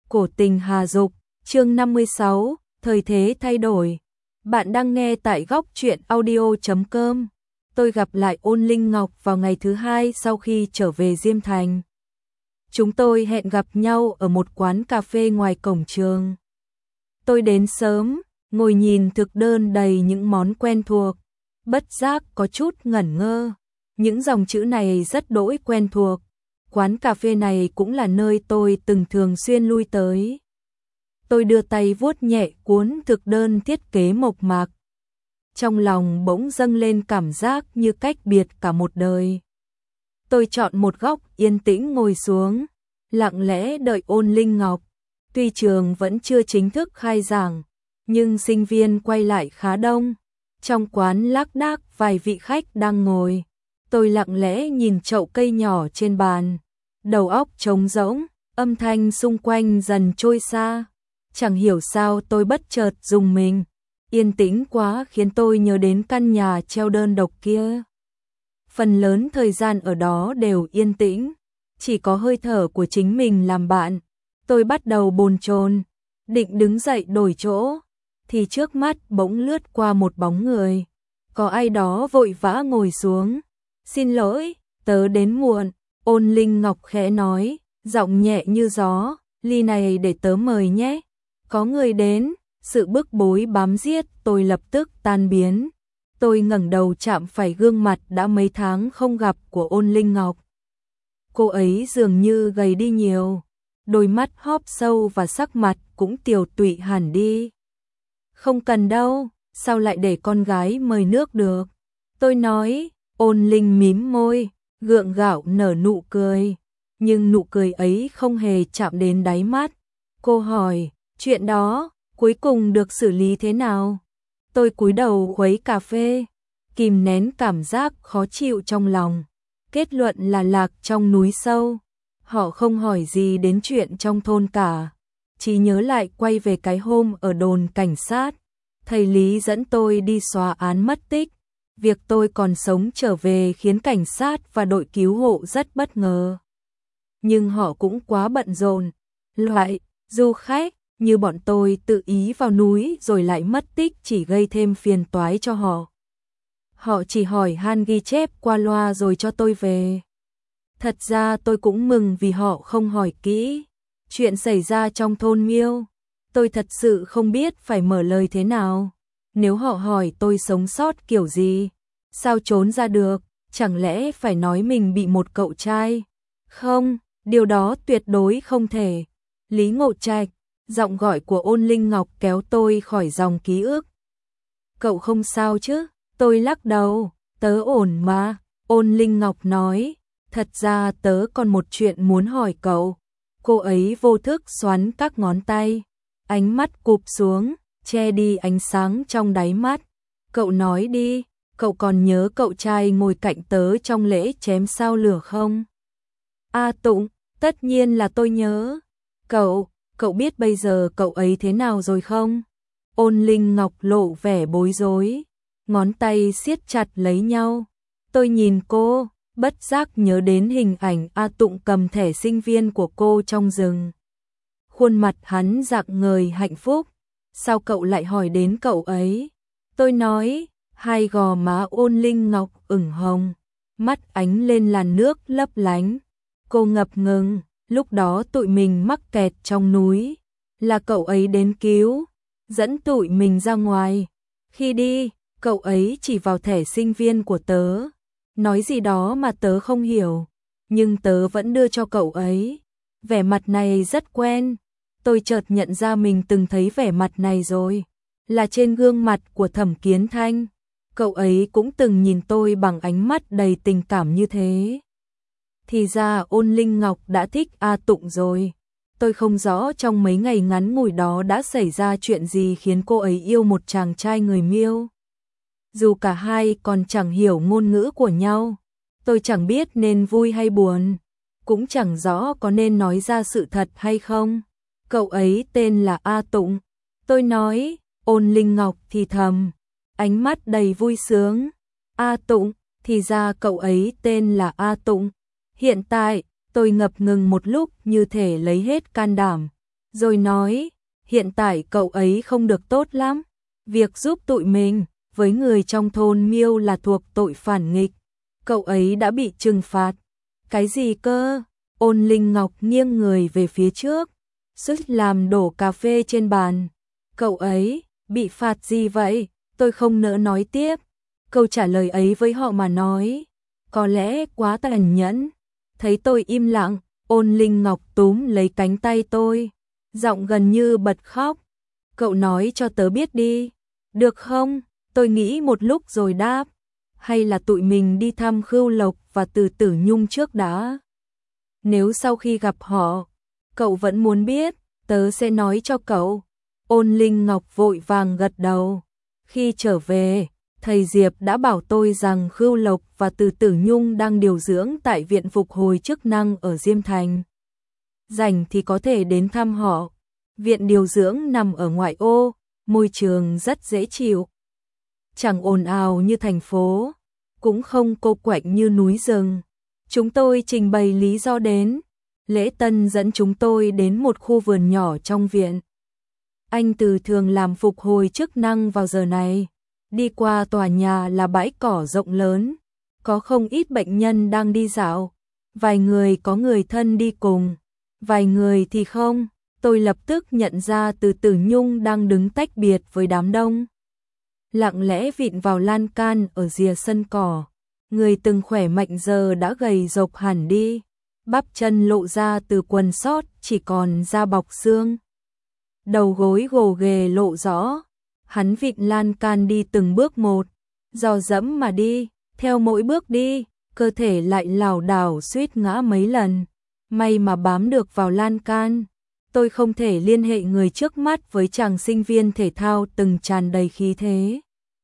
Cổ tình Hà Dục, chương 56, thời thế thay đổi. Bạn đang nghe tại góc truyện audio.com. Tôi gặp lại Ôn Linh Ngọc vào ngày thứ hai sau khi trở về Diêm Thành. Chúng tôi hẹn gặp nhau ở một quán cà phê ngoài cổng trường. Tôi đến sớm, ngồi nhìn thực đơn đầy những món quen thuộc, bất giác có chút ngẩn ngơ. Những dòng chữ này rất đỗi quen thuộc. Quán cà phê này cũng là nơi tôi từng thường xuyên lui tới. Tôi đưa tay vuốt nhẹ cuốn thực đơn thiết kế mộc mạc. Trong lòng bỗng dâng lên cảm giác như cách biệt cả một đời. Tôi chọn một góc yên tĩnh ngồi xuống, lặng lẽ đợi Ôn Linh Ngọc. Tuy trường vẫn chưa chính thức khai giảng, nhưng sinh viên quay lại khá đông. Trong quán lác đác vài vị khách đang ngồi. Tôi lặng lẽ nhìn chậu cây nhỏ trên bàn, đầu óc trống rỗng, âm thanh xung quanh dần trôi xa. Chẳng hiểu sao tôi bất chợt rùng mình, yên tĩnh quá khiến tôi nhớ đến căn nhà treo đơn độc kia. Phần lớn thời gian ở đó đều yên tĩnh, chỉ có hơi thở của chính mình làm bạn. Tôi bắt đầu bồn chồn, định đứng dậy đổi chỗ, thì trước mắt bỗng lướt qua một bóng người. Có ai đó vội vã ngồi xuống. Xin lỗi, tớ đến muộn, Ôn Linh Ngọc khẽ nói, giọng nhẹ như gió, ly này để tớ mời nhé. Có người đến, sự bức bối bám giết tôi lập tức tan biến. Tôi ngẩng đầu chạm phải gương mặt đã mấy tháng không gặp của Ôn Linh Ngọc. Cô ấy dường như gầy đi nhiều, đôi mắt hóp sâu và sắc mặt cũng tiều tụy hẳn đi. Không cần đâu, sao lại để con gái mời nước được? Tôi nói. Ôn Linh mím môi, gượng gạo nở nụ cười, nhưng nụ cười ấy không hề chạm đến đáy mắt. Cô hỏi, chuyện đó cuối cùng được xử lý thế nào? Tôi cúi đầu khuấy cà phê, kìm nén cảm giác khó chịu trong lòng. Kết luận là lạc trong núi sâu. Họ không hỏi gì đến chuyện trong thôn cả, chỉ nhớ lại quay về cái hôm ở đồn cảnh sát. Thầy Lý dẫn tôi đi xóa án mất tích. Việc tôi còn sống trở về khiến cảnh sát và đội cứu hộ rất bất ngờ. Nhưng họ cũng quá bận rộn. Loại du khách như bọn tôi tự ý vào núi rồi lại mất tích chỉ gây thêm phiền toái cho họ. Họ chỉ hỏi han ghi chép qua loa rồi cho tôi về. Thật ra tôi cũng mừng vì họ không hỏi kỹ. Chuyện xảy ra trong thôn Miêu, tôi thật sự không biết phải mở lời thế nào. Nếu họ hỏi tôi sống sót kiểu gì, sao trốn ra được, chẳng lẽ phải nói mình bị một cậu trai? Không, điều đó tuyệt đối không thể. Lý Ngộ Trạch, giọng gọi của Ôn Linh Ngọc kéo tôi khỏi dòng ký ức. Cậu không sao chứ? Tôi lắc đầu, tớ ổn mà. Ôn Linh Ngọc nói, thật ra tớ còn một chuyện muốn hỏi cậu. Cô ấy vô thức xoắn các ngón tay, ánh mắt cụp xuống, che đi ánh sáng trong đáy mắt. Cậu nói đi, cậu còn nhớ cậu trai ngồi cạnh tớ trong lễ chém sao lửa không? A Tụng, tất nhiên là tôi nhớ. Cậu biết bây giờ cậu ấy thế nào rồi không? Ôn Linh Ngọc lộ vẻ bối rối, ngón tay siết chặt lấy nhau. Tôi nhìn cô, bất giác nhớ đến hình ảnh A Tụng cầm thẻ sinh viên của cô trong rừng. Khuôn mặt hắn rạng ngời hạnh phúc. Sao cậu lại hỏi đến cậu ấy? Tôi nói, hai gò má Ôn Linh Ngọc ửng hồng, mắt ánh lên làn nước lấp lánh. Cô ngập ngừng, lúc đó tụi mình mắc kẹt trong núi, là cậu ấy đến cứu, dẫn tụi mình ra ngoài. Khi đi, cậu ấy chỉ vào thẻ sinh viên của tớ, nói gì đó mà tớ không hiểu, nhưng tớ vẫn đưa cho cậu ấy. Vẻ mặt này rất quen. Tôi chợt nhận ra mình từng thấy vẻ mặt này rồi, là trên gương mặt của Thẩm Kiến Thanh. Cậu ấy cũng từng nhìn tôi bằng ánh mắt đầy tình cảm như thế. Thì ra Ôn Linh Ngọc đã thích A Tụng rồi. Tôi không rõ trong mấy ngày ngắn ngủi đó đã xảy ra chuyện gì khiến cô ấy yêu một chàng trai người Miêu. Dù cả hai còn chẳng hiểu ngôn ngữ của nhau, tôi chẳng biết nên vui hay buồn, cũng chẳng rõ có nên nói ra sự thật hay không. Cậu ấy tên là A Tụng. Tôi nói. Ôn Linh Ngọc thì thầm, ánh mắt đầy vui sướng. A Tụng, thì ra cậu ấy tên là A Tụng. Hiện tại, tôi ngập ngừng một lúc như thể lấy hết can đảm. rồi nói, hiện tại cậu ấy không được tốt lắm, việc giúp tụi mình với người trong thôn Miêu là thuộc tội phản nghịch, cậu ấy đã bị trừng phạt. Cái gì cơ? Ôn Linh Ngọc nghiêng người về phía trước, suýt làm đổ cà phê trên bàn. Cậu ấy bị phạt gì vậy? Tôi không nỡ nói tiếp. Câu trả lời ấy với họ mà nói, có lẽ quá tàn nhẫn. Thấy tôi im lặng, Ôn Linh Ngọc túm lấy cánh tay tôi, giọng gần như bật khóc. Cậu nói cho tớ biết đi, được không? Tôi nghĩ một lúc rồi đáp, hay là tụi mình đi thăm Khưu Lộc và Từ Tử Nhung trước đã. Nếu sau khi gặp họ, cậu vẫn muốn biết, tớ sẽ nói cho cậu. Ôn Linh Ngọc vội vàng gật đầu. Khi trở về, thầy Diệp đã bảo tôi rằng Khưu Lộc và Từ Tử Nhung đang điều dưỡng tại viện phục hồi chức năng ở Diêm Thành. Rảnh thì có thể đến thăm họ. Viện điều dưỡng nằm ở ngoại ô, môi trường rất dễ chịu. Chẳng ồn ào như thành phố, cũng không cô quạnh như núi rừng. Chúng tôi trình bày lý do đến. Lễ Tân dẫn chúng tôi đến một khu vườn nhỏ trong viện. Anh Từ thường làm phục hồi chức năng vào giờ này. Đi qua tòa nhà là bãi cỏ rộng lớn, có không ít bệnh nhân đang đi dạo. Vài người có người thân đi cùng, vài người thì không. Tôi lập tức nhận ra Từ Tử Nhung đang đứng tách biệt với đám đông, lặng lẽ vịn vào lan can ở rìa sân cỏ. Người từng khỏe mạnh giờ đã gầy rộc hẳn đi, bắp chân lộ ra từ quần sót chỉ còn da bọc xương. Đầu gối gồ ghề lộ rõ, hắn vịn lan can đi từng bước một, dò dẫm mà đi, theo mỗi bước đi, cơ thể lại lảo đảo suýt ngã mấy lần, may mà bám được vào lan can. Tôi không thể liên hệ người trước mắt với chàng sinh viên thể thao từng tràn đầy khí thế.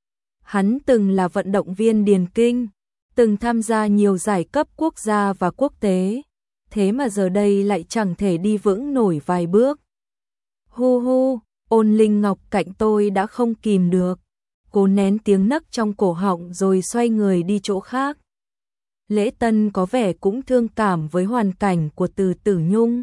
Hắn từng là vận động viên điền kinh, từng tham gia nhiều giải cấp quốc gia và quốc tế, thế mà giờ đây lại chẳng thể đi vững nổi vài bước. Hu hu, Ôn Linh Ngọc cạnh tôi đã không kìm được, cố nén tiếng nấc trong cổ họng rồi xoay người đi chỗ khác. Lễ Tân có vẻ cũng thương cảm với hoàn cảnh của Từ Tử Nhung.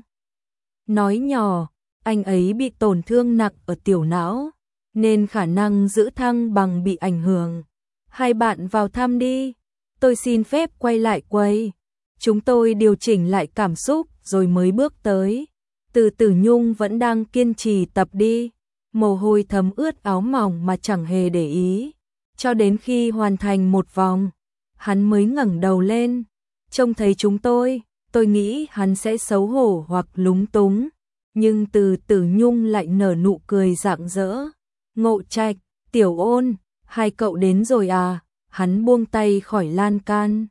Nói nhỏ, anh ấy bị tổn thương nặng ở tiểu não, nên khả năng giữ thăng bằng bị ảnh hưởng. Hai bạn vào thăm đi. Tôi xin phép quay lại quầy. Chúng tôi điều chỉnh lại cảm xúc rồi mới bước tới. Từ Tử Nhung vẫn đang kiên trì tập đi, mồ hôi thấm ướt áo mỏng mà chẳng hề để ý. Cho đến khi hoàn thành một vòng, hắn mới ngẩng đầu lên. Trông thấy chúng tôi nghĩ hắn sẽ xấu hổ hoặc lúng túng. Nhưng Từ Tử Nhung lại nở nụ cười rạng rỡ. Ngộ Trạch, Tiểu Ôn, hai cậu đến rồi à? Hắn buông tay khỏi lan can,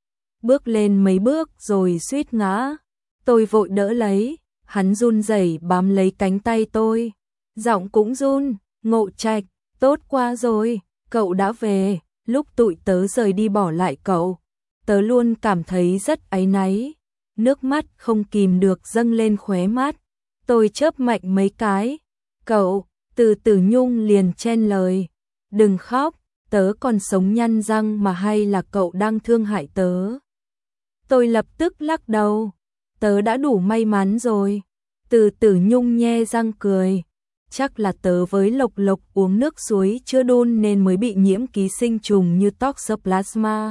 bước lên mấy bước rồi suýt ngã. Tôi vội đỡ lấy, hắn run rẩy bám lấy cánh tay tôi, giọng cũng run. Ngộ Trạch, tốt quá rồi, cậu đã về. Lúc tụi tớ rời đi bỏ lại cậu, tớ luôn cảm thấy rất áy náy, nước mắt không kìm được dâng lên khóe mắt. Tôi chớp mạnh mấy cái. Cậu, Từ Tử Nhung liền chen lời, đừng khóc, tớ còn sống nhăn răng mà, hay là cậu đang thương hại tớ? Tôi lập tức lắc đầu, tớ đã đủ may mắn rồi. Từ Tử Nhung nhe răng cười, chắc là tớ với Lộc Lộc uống nước suối chưa đun nên mới bị nhiễm ký sinh trùng như Toxoplasma.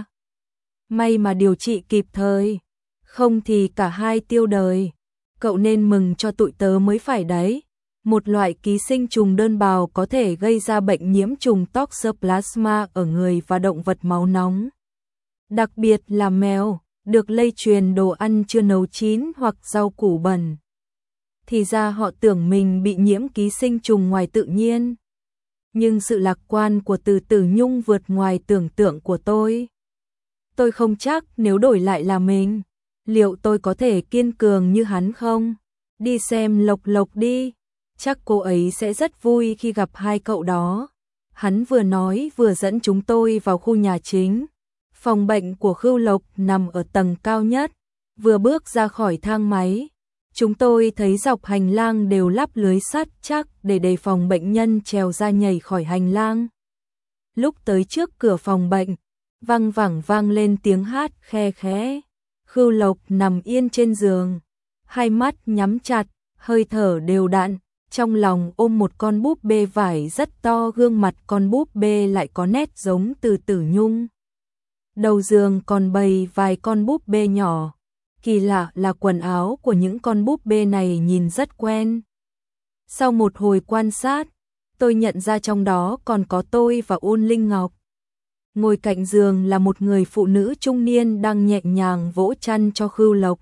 May mà điều trị kịp thời, không thì cả hai tiêu đời. Cậu nên mừng cho tụi tớ mới phải đấy. Một loại ký sinh trùng đơn bào có thể gây ra bệnh nhiễm trùng Toxoplasma ở người và động vật máu nóng. Đặc biệt là mèo, được lây truyền đồ ăn chưa nấu chín hoặc rau củ bẩn. Thì ra họ tưởng mình bị nhiễm ký sinh trùng ngoài tự nhiên. Nhưng sự lạc quan của Từ Tử Nhung vượt ngoài tưởng tượng của tôi. Tôi không chắc nếu đổi lại là mình, liệu tôi có thể kiên cường như hắn không? Đi xem Lộc Lộc đi, chắc cô ấy sẽ rất vui khi gặp hai cậu đó. Hắn vừa nói vừa dẫn chúng tôi vào khu nhà chính. Phòng bệnh của Khưu Lộc nằm ở tầng cao nhất. Vừa bước ra khỏi thang máy, chúng tôi thấy dọc hành lang đều lắp lưới sắt chắc để đề phòng bệnh nhân trèo ra nhảy khỏi hành lang. Lúc tới trước cửa phòng bệnh, vang lên tiếng hát khe khẽ. Khưu Lộc nằm yên trên giường, hai mắt nhắm chặt, hơi thở đều đặn, trong lòng ôm một con búp bê vải rất to, gương mặt con búp bê lại có nét giống Từ Tử Nhung. Đầu giường còn bày vài con búp bê nhỏ, kỳ lạ là quần áo của những con búp bê này nhìn rất quen. Sau một hồi quan sát, tôi nhận ra trong đó còn có tôi và Ôn Linh Ngọc. Ngồi cạnh giường là một người phụ nữ trung niên đang nhẹ nhàng vỗ chăn cho Khưu Lộc.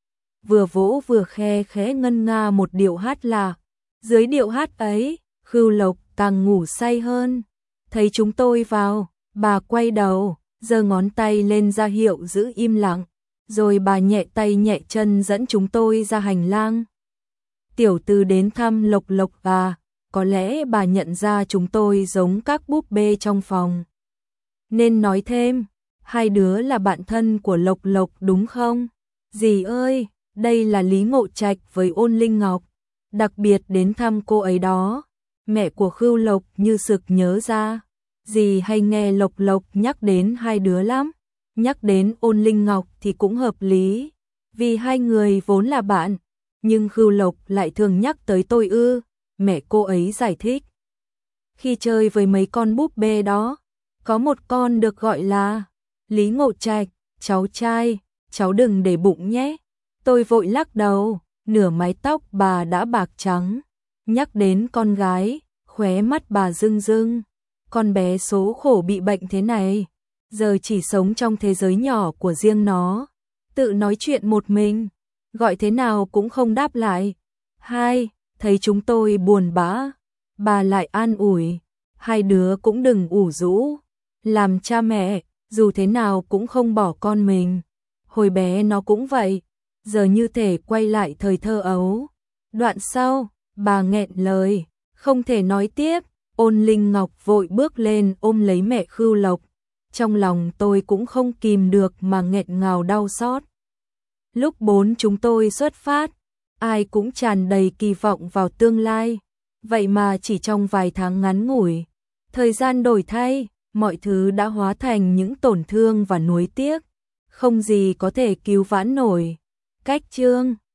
Vừa vỗ vừa khe khẽ ngân nga một điệu hát lạ. Dưới điệu hát ấy, Khưu Lộc càng ngủ say hơn. Thấy chúng tôi vào, bà quay đầu, giơ ngón tay lên ra hiệu giữ im lặng, rồi bà nhẹ tay nhẹ chân dẫn chúng tôi ra hành lang. Tiểu Từ đến thăm Lộc Lộc và có lẽ bà nhận ra chúng tôi giống các búp bê trong phòng, nên nói thêm, hai đứa là bạn thân của Lộc Lộc đúng không? Dì ơi, đây là Lý Ngộ Trạch với Ôn Linh Ngọc, đặc biệt đến thăm cô ấy đó. Mẹ của Khưu Lộc như sực nhớ ra, dì hay nghe Lộc Lộc nhắc đến hai đứa lắm, nhắc đến Ôn Linh Ngọc thì cũng hợp lý, vì hai người vốn là bạn, nhưng Khưu Lộc lại thường nhắc tới tôi ư, mẹ cô ấy giải thích. Khi chơi với mấy con búp bê đó, có một con được gọi là Lý Ngộ Trạch, cháu trai, cháu đừng để bụng nhé. Tôi vội lắc đầu, nửa mái tóc bà đã bạc trắng. Nhắc đến con gái, khóe mắt bà rưng rưng. Con bé số khổ bị bệnh thế này, giờ chỉ sống trong thế giới nhỏ của riêng nó, tự nói chuyện một mình, gọi thế nào cũng không đáp lại. Hai, thấy chúng tôi buồn bã, bà lại an ủi, hai đứa cũng đừng ủ rũ, làm cha mẹ, dù thế nào cũng không bỏ con mình. Hồi bé nó cũng vậy, giờ như thể quay lại thời thơ ấu. Đoạn sau, bà nghẹn lời, không thể nói tiếp. Ôn Linh Ngọc vội bước lên ôm lấy mẹ Khưu Lộc. Trong lòng tôi cũng không kìm được mà nghẹn ngào đau xót. Lúc bốn chúng tôi xuất phát, ai cũng tràn đầy kỳ vọng vào tương lai. Vậy mà chỉ trong vài tháng ngắn ngủi, thời gian đổi thay, mọi thứ đã hóa thành những tổn thương và nuối tiếc. Không gì có thể cứu vãn nổi. Cách chương